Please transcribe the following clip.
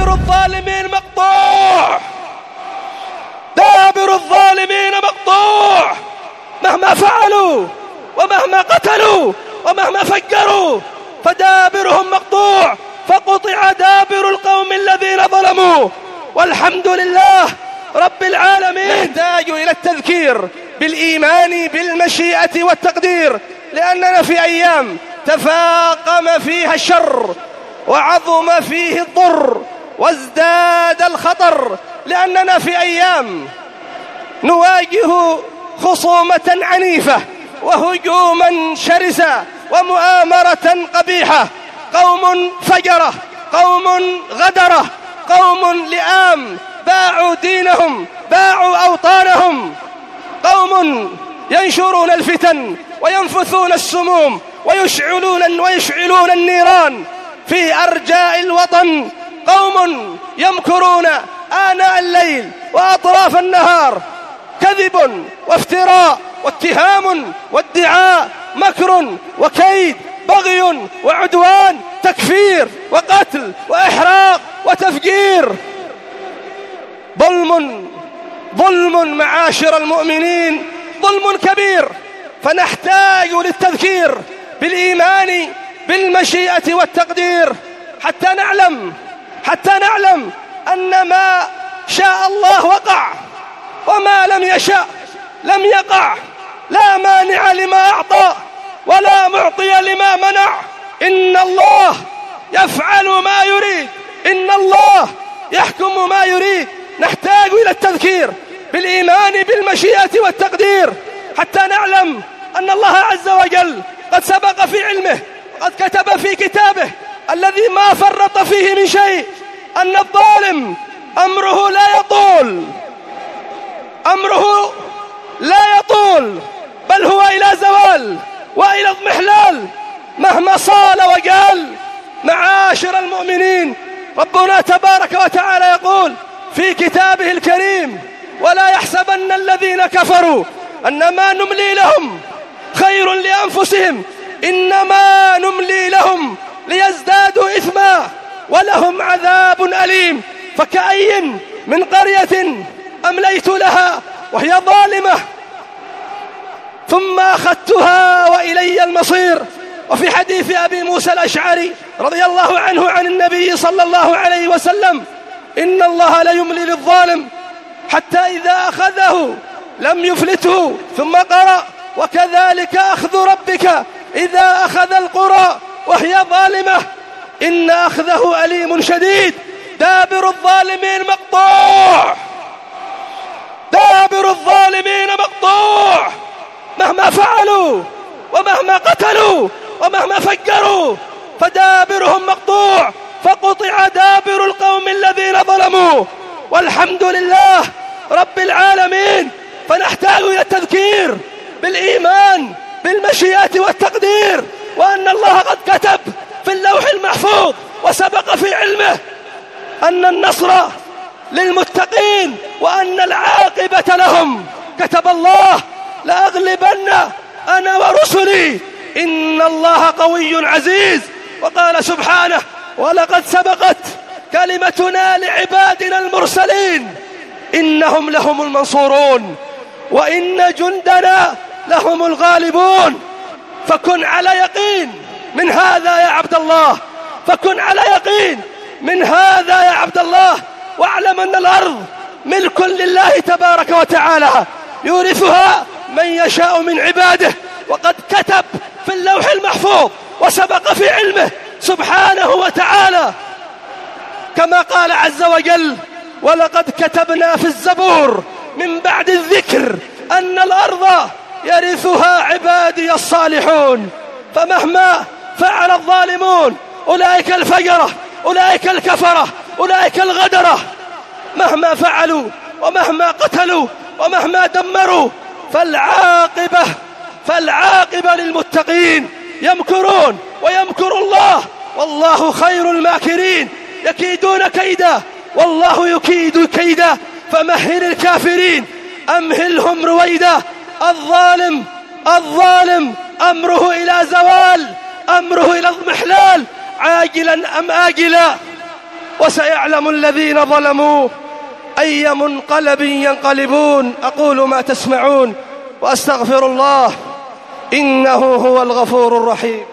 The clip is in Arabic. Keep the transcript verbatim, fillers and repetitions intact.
دابر الظالمين مقطوع، دابر الظالمين مقطوع، مهما فعلوا ومهما قتلوا ومهما فجروا فدابرهم مقطوع، فقطع دابر القوم الذين ظلموا، والحمد لله رب العالمين. نحتاج إلى التذكير بالإيمان بالمشيئة والتقدير، لأننا في أيام تفاقم فيها الشر وعظم فيه الضر وازداد الخطر، لأننا في أيام نواجه خصومة عنيفة وهجوما شرسا ومؤامرة قبيحة، قوم فجرة، قوم غدرة، قوم لئام باعوا دينهم، باعوا أوطانهم، قوم ينشرون الفتن وينفثون السموم ويشعلون, ويشعلون النيران في أرجاء الوطن، قوم يمكرون آناء الليل وأطراف النهار، كذب وافتراء واتهام وادعاء، مكر وكيد، بغي وعدوان، تكفير وقتل وإحراق وتفجير، ظلم ظلم معاشر المؤمنين، ظلم كبير. فنحتاج للتذكير بالإيمان بالمشيئة والتقدير حتى نعلم حتى نعلم أن ما شاء الله وقع، وما لم يشأ لم يقع، لا مانع لما أعطى ولا معطي لما منع، إن الله يفعل ما يريد، إن الله يحكم ما يريد. نحتاج إلى التذكير بالإيمان بالمشيئة والتقدير حتى نعلم أن الله عز وجل قد سبق في علمه، قد كتب في كتابه الذي ما فرط فيه من شيء، أن الظالم أمره لا يطول، أمره لا يطول، بل هو إلى زوال وإلى اضمحلال مهما صال وقال. معاشر المؤمنين، ربنا تبارك وتعالى يقول في كتابه الكريم: ولا يحسبن الذين كفروا أنما نملي لهم خير لأنفسهم إنما نملي لهم ليزدادوا إثما ولهم عذاب أليم. فكأي من قرية أمليت لها وهي ظالمة ثم أخذتها وإلي المصير. وفي حديث أبي موسى الأشعري رضي الله عنه عن النبي صلى الله عليه وسلم: إن الله لا يملي للظالم حتى إذا أخذه لم يفلته. ثم قرأ: وكذلك أخذ ربك إذا أخذ القرى وهي ظالمة إن أخذه أليم شديد. دابر الظالمين مقطوع، دابر الظالمين مقطوع، مهما فعلوا ومهما قتلوا ومهما فجروا فدابرهم مقطوع، فقطع دابر القوم الذين ظلموا، والحمد لله رب العالمين. فنحتاج إلى التذكير بالإيمان بالمشيئة والتقدير، وأن الله قد كتب في اللوح المحفوظ وسبق في علمه أن النصر للمتقين وأن العاقبة لهم. كتب الله: لأغلبن أنا ورسلي إن الله قوي عزيز. وقال سبحانه: ولقد سبقت كلمتنا لعبادنا المرسلين إنهم لهم المنصورون وإن جندنا لهم الغالبون. فكن على يقين من هذا يا عبد الله، فكن على يقين من هذا يا عبد الله، واعلم أن الأرض ملك لله تبارك وتعالى يورثها من يشاء من عباده، وقد كتب في اللوح المحفوظ وسبق في علمه سبحانه وتعالى كما قال عز وجل: ولقد كتبنا في الزبور من بعد الذكر أن الأرض يرثها عبادي الصالحون. فمهما فعل الظالمون، أولئك الفجرة، أولئك الكفرة، أولئك الغدرة، مهما فعلوا ومهما قتلوا ومهما دمروا فالعاقبة فالعاقبة للمتقين. يمكرون ويمكر الله والله خير الماكرين. يكيدون كيدا والله يكيد كيدا، فمهل الكافرين أمهلهم رويدا. الظالم الظالم أمره إلى زوال، أمره إلى اضمحلال عاجلا أم آجلا. وسيعلم الذين ظلموا أي منقلب ينقلبون. أقول ما تسمعون وأستغفر الله إنه هو الغفور الرحيم.